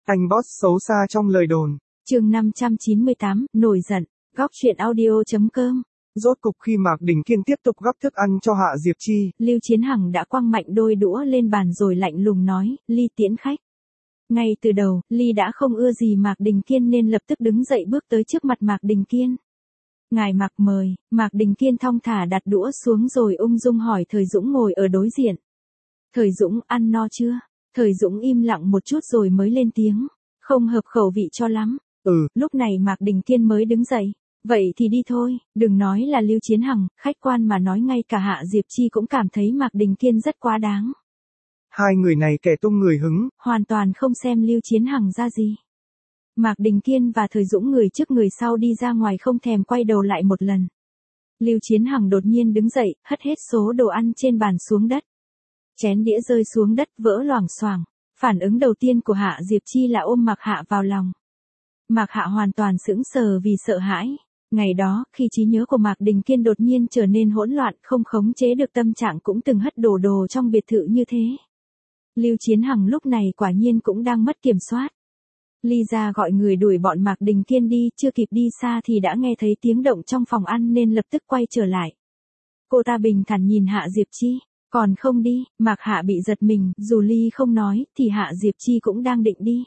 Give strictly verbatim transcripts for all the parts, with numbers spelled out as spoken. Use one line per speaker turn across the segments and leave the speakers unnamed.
Anh boss xấu xa trong lời đồn.
Chương năm trăm chín mươi tám, nổi giận. Góc truyện audio chấm com.
Rốt cục khi Mạc Đình Kiên tiếp tục gắp thức ăn cho Hạ Diệp Chi,
Lưu Chiến Hằng đã quăng mạnh đôi đũa lên bàn rồi lạnh lùng nói, Ly tiễn khách. Ngay từ đầu, Ly đã không ưa gì Mạc Đình Kiên nên lập tức đứng dậy bước tới trước mặt Mạc Đình Kiên. Ngài Mạc mời, Mạc Đình Kiên thong thả đặt đũa xuống rồi ung dung hỏi Thời Dũng ngồi ở đối diện. Thời Dũng ăn no chưa? Thời Dũng im lặng một chút rồi mới lên tiếng. Không hợp khẩu vị cho lắm.
Ừ.
Lúc này Mạc Đình Kiên mới đứng dậy. Vậy thì đi thôi, đừng nói là Lưu Chiến Hằng, khách quan mà nói ngay cả Hạ Diệp Chi cũng cảm thấy Mạc Đình Kiên rất quá đáng.
Hai người này kẻ tung người hứng.
Hoàn toàn không xem Lưu Chiến Hằng ra gì. Mạc Đình Kiên và Thời Dũng người trước người sau đi ra ngoài không thèm quay đầu lại một lần. Lưu Chiến Hằng đột nhiên đứng dậy, hất hết số đồ ăn trên bàn xuống đất. Chén đĩa rơi xuống đất vỡ loảng xoảng. Phản ứng đầu tiên của Hạ Diệp Chi là ôm Mạc Hạ vào lòng. Mạc Hạ hoàn toàn sững sờ vì sợ hãi. Ngày đó, khi trí nhớ của Mạc Đình Kiên đột nhiên trở nên hỗn loạn, không khống chế được tâm trạng cũng từng hất đổ đồ trong biệt thự như thế. Lưu Chiến Hằng lúc này quả nhiên cũng đang mất kiểm soát. Ly ra gọi người đuổi bọn Mạc Đình Kiên đi, chưa kịp đi xa thì đã nghe thấy tiếng động trong phòng ăn nên lập tức quay trở lại. Cô ta bình thản nhìn Hạ Diệp Chi. Còn không đi, Mạc Hạ bị giật mình, dù Ly không nói, thì Hạ Diệp Chi cũng đang định đi.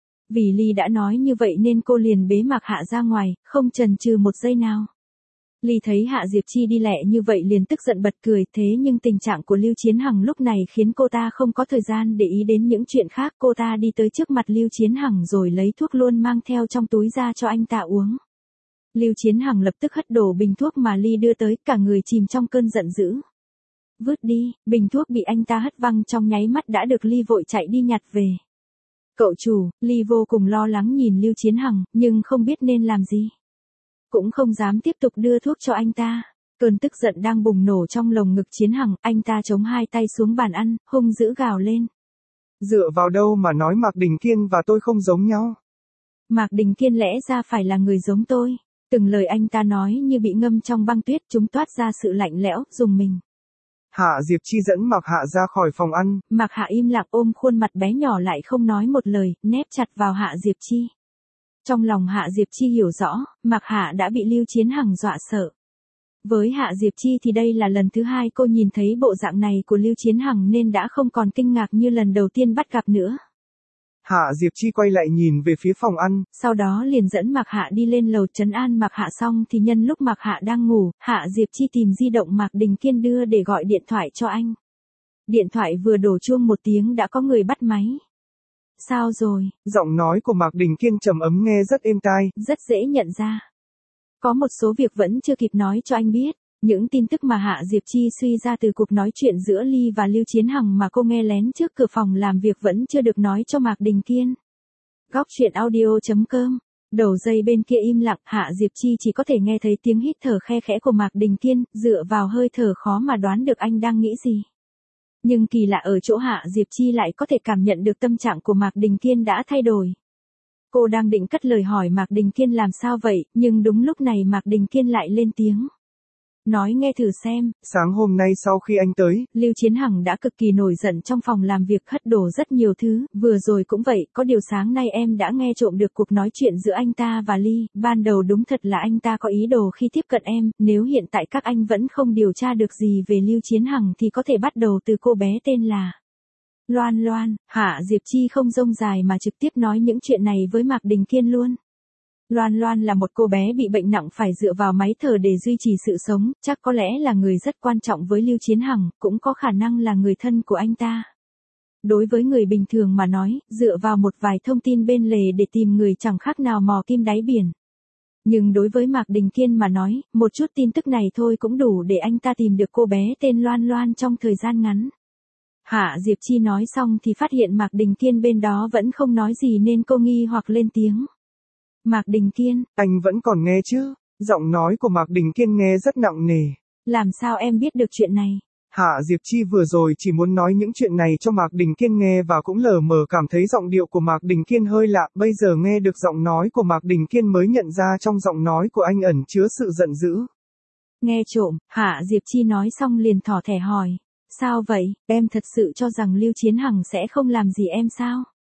Vì Ly đã nói như vậy nên cô liền bế Mạc Hạ ra ngoài, không chần chừ một giây nào. Ly thấy Hạ Diệp Chi đi lẹ như vậy liền tức giận bật cười, thế nhưng tình trạng của Lưu Chiến Hằng lúc này khiến cô ta không có thời gian để ý đến những chuyện khác. Cô ta đi tới trước mặt Lưu Chiến Hằng rồi lấy thuốc luôn mang theo trong túi ra cho anh ta uống. Lưu Chiến Hằng lập tức hất đổ bình thuốc mà Ly đưa tới, cả người chìm trong cơn giận dữ. Vứt đi, bình thuốc bị anh ta hất văng trong nháy mắt đã được Ly vội chạy đi nhặt về. Cậu chủ, Ly vô cùng lo lắng nhìn Lưu Chiến Hằng, nhưng không biết nên làm gì. Cũng không dám tiếp tục đưa thuốc cho anh ta. Cơn tức giận đang bùng nổ trong lồng ngực Chiến Hằng, anh ta chống hai tay xuống bàn ăn, hung dữ gào lên.
Dựa vào đâu mà nói Mạc Đình Kiên và tôi không giống nhau?
Mạc Đình Kiên lẽ ra phải là người giống tôi. Từng lời anh ta nói như bị ngâm trong băng tuyết, chúng toát ra sự lạnh lẽo, rùng mình.
Hạ Diệp Chi dẫn Mạc Hạ ra khỏi phòng ăn.
Mạc Hạ im lặng ôm khuôn mặt bé nhỏ lại không nói một lời, nép chặt vào Hạ Diệp Chi. Trong lòng Hạ Diệp Chi hiểu rõ, Mạc Hạ đã bị Lưu Chiến Hằng dọa sợ. Với Hạ Diệp Chi thì đây là lần thứ hai cô nhìn thấy bộ dạng này của Lưu Chiến Hằng nên đã không còn kinh ngạc như lần đầu tiên bắt gặp nữa.
Hạ Diệp Chi quay lại nhìn về phía phòng ăn.
Sau đó liền dẫn Mạc Hạ đi lên lầu trấn an Mạc Hạ, xong thì nhân lúc Mạc Hạ đang ngủ, Hạ Diệp Chi tìm di động Mạc Đình Kiên đưa để gọi điện thoại cho anh. Điện thoại vừa đổ chuông một tiếng đã có người bắt máy. Sao rồi?
Giọng nói của Mạc Đình Kiên trầm ấm nghe rất êm tai.
Rất dễ nhận ra. Có một số việc vẫn chưa kịp nói cho anh biết. Những tin tức mà Hạ Diệp Chi suy ra từ cuộc nói chuyện giữa Ly và Lưu Chiến Hằng mà cô nghe lén trước cửa phòng làm việc vẫn chưa được nói cho Mạc Đình Kiên. Góc truyện audio chấm com. Đầu dây bên kia im lặng, Hạ Diệp Chi chỉ có thể nghe thấy tiếng hít thở khe khẽ của Mạc Đình Kiên, dựa vào hơi thở khó mà đoán được anh đang nghĩ gì. Nhưng kỳ lạ ở chỗ Hạ Diệp Chi lại có thể cảm nhận được tâm trạng của Mạc Đình Kiên đã thay đổi. Cô đang định cất lời hỏi Mạc Đình Kiên làm sao vậy, nhưng đúng lúc này Mạc Đình Kiên lại lên tiếng. Nói nghe thử xem.
Sáng hôm nay sau khi anh tới,
Lưu Chiến Hằng đã cực kỳ nổi giận trong phòng làm việc, hất đổ rất nhiều thứ, vừa rồi cũng vậy, có điều sáng nay em đã nghe trộm được cuộc nói chuyện giữa anh ta và Ly, ban đầu đúng thật là anh ta có ý đồ khi tiếp cận em, nếu hiện tại các anh vẫn không điều tra được gì về Lưu Chiến Hằng thì có thể bắt đầu từ cô bé tên là Loan Loan. Hạ Diệp Chi không rông dài mà trực tiếp nói những chuyện này với Mạc Đình Kiên luôn. Loan Loan là một cô bé bị bệnh nặng phải dựa vào máy thở để duy trì sự sống, chắc có lẽ là người rất quan trọng với Lưu Chiến Hằng, cũng có khả năng là người thân của anh ta. Đối với người bình thường mà nói, dựa vào một vài thông tin bên lề để tìm người chẳng khác nào mò kim đáy biển. Nhưng đối với Mạc Đình Kiên mà nói, một chút tin tức này thôi cũng đủ để anh ta tìm được cô bé tên Loan Loan trong thời gian ngắn. Hạ Diệp Chi nói xong thì phát hiện Mạc Đình Kiên bên đó vẫn không nói gì nên cô nghi hoặc lên tiếng. Mạc Đình Kiên,
anh vẫn còn nghe chứ? Giọng nói của Mạc Đình Kiên nghe rất nặng nề.
Làm sao em biết được chuyện này?
Hạ Diệp Chi vừa rồi chỉ muốn nói những chuyện này cho Mạc Đình Kiên nghe và cũng lờ mờ cảm thấy giọng điệu của Mạc Đình Kiên hơi lạ, bây giờ nghe được giọng nói của Mạc Đình Kiên mới nhận ra trong giọng nói của anh ẩn chứa sự giận dữ.
Nghe trộm, Hạ Diệp Chi nói xong liền thỏ thẻ hỏi. Sao vậy, em thật sự cho rằng Lưu Chiến Hằng sẽ không làm gì em sao?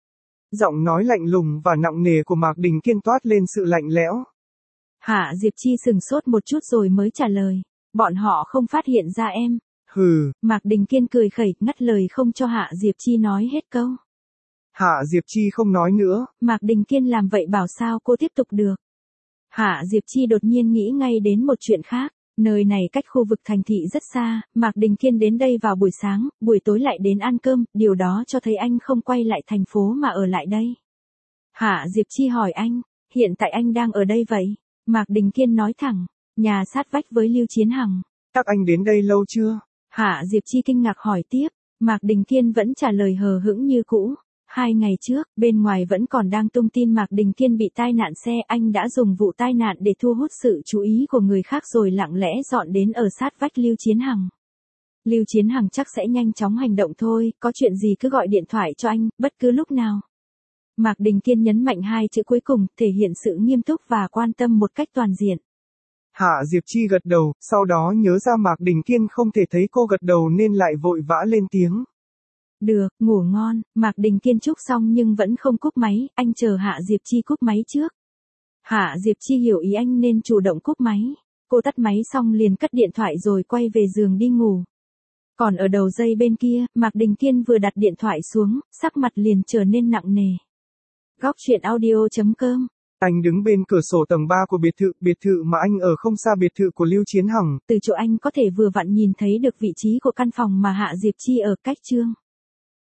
Giọng nói lạnh lùng và nặng nề của Mạc Đình Kiên toát lên sự lạnh lẽo.
Hạ Diệp Chi sừng sốt một chút rồi mới trả lời. Bọn họ không phát hiện ra em.
Hừ.
Mạc Đình Kiên cười khẩy, ngắt lời không cho Hạ Diệp Chi nói hết câu.
Hạ Diệp Chi không nói nữa.
Mạc Đình Kiên làm vậy bảo sao cô tiếp tục được. Hạ Diệp Chi đột nhiên nghĩ ngay đến một chuyện khác. Nơi này cách khu vực thành thị rất xa, Mạc Đình Kiên đến đây vào buổi sáng, buổi tối lại đến ăn cơm, điều đó cho thấy anh không quay lại thành phố mà ở lại đây. Hạ Diệp Chi hỏi anh, hiện tại anh đang ở đây vậy? Mạc Đình Kiên nói thẳng, nhà sát vách với Lưu Chiến Hằng.
Các anh đến đây lâu chưa?
Hạ Diệp Chi kinh ngạc hỏi tiếp, Mạc Đình Kiên vẫn trả lời hờ hững như cũ. Hai ngày trước, bên ngoài vẫn còn đang tung tin Mạc Đình Kiên bị tai nạn xe, anh đã dùng vụ tai nạn để thu hút sự chú ý của người khác rồi lặng lẽ dọn đến ở sát vách Lưu Chiến Hằng. Lưu Chiến Hằng chắc sẽ nhanh chóng hành động thôi, có chuyện gì cứ gọi điện thoại cho anh, bất cứ lúc nào. Mạc Đình Kiên nhấn mạnh hai chữ cuối cùng, thể hiện sự nghiêm túc và quan tâm một cách toàn diện.
Hạ Diệp Chi gật đầu, sau đó nhớ ra Mạc Đình Kiên không thể thấy cô gật đầu nên lại vội vã lên tiếng.
Được, ngủ ngon. Mạc Đình Kiên chúc xong nhưng vẫn không cúp máy, anh chờ Hạ Diệp Chi cúp máy trước. Hạ Diệp Chi hiểu ý anh nên chủ động cúp máy. Cô tắt máy xong liền cất điện thoại rồi quay về giường đi ngủ. Còn ở đầu dây bên kia, Mạc Đình Kiên vừa đặt điện thoại xuống, sắc mặt liền trở nên nặng nề. Góc truyện audio chấm com.
Anh đứng bên cửa sổ tầng ba của biệt thự, biệt thự mà anh ở không xa biệt thự của Lưu Chiến Hằng.
Từ chỗ anh có thể vừa vặn nhìn thấy được vị trí của căn phòng mà Hạ Diệp Chi ở cách Trương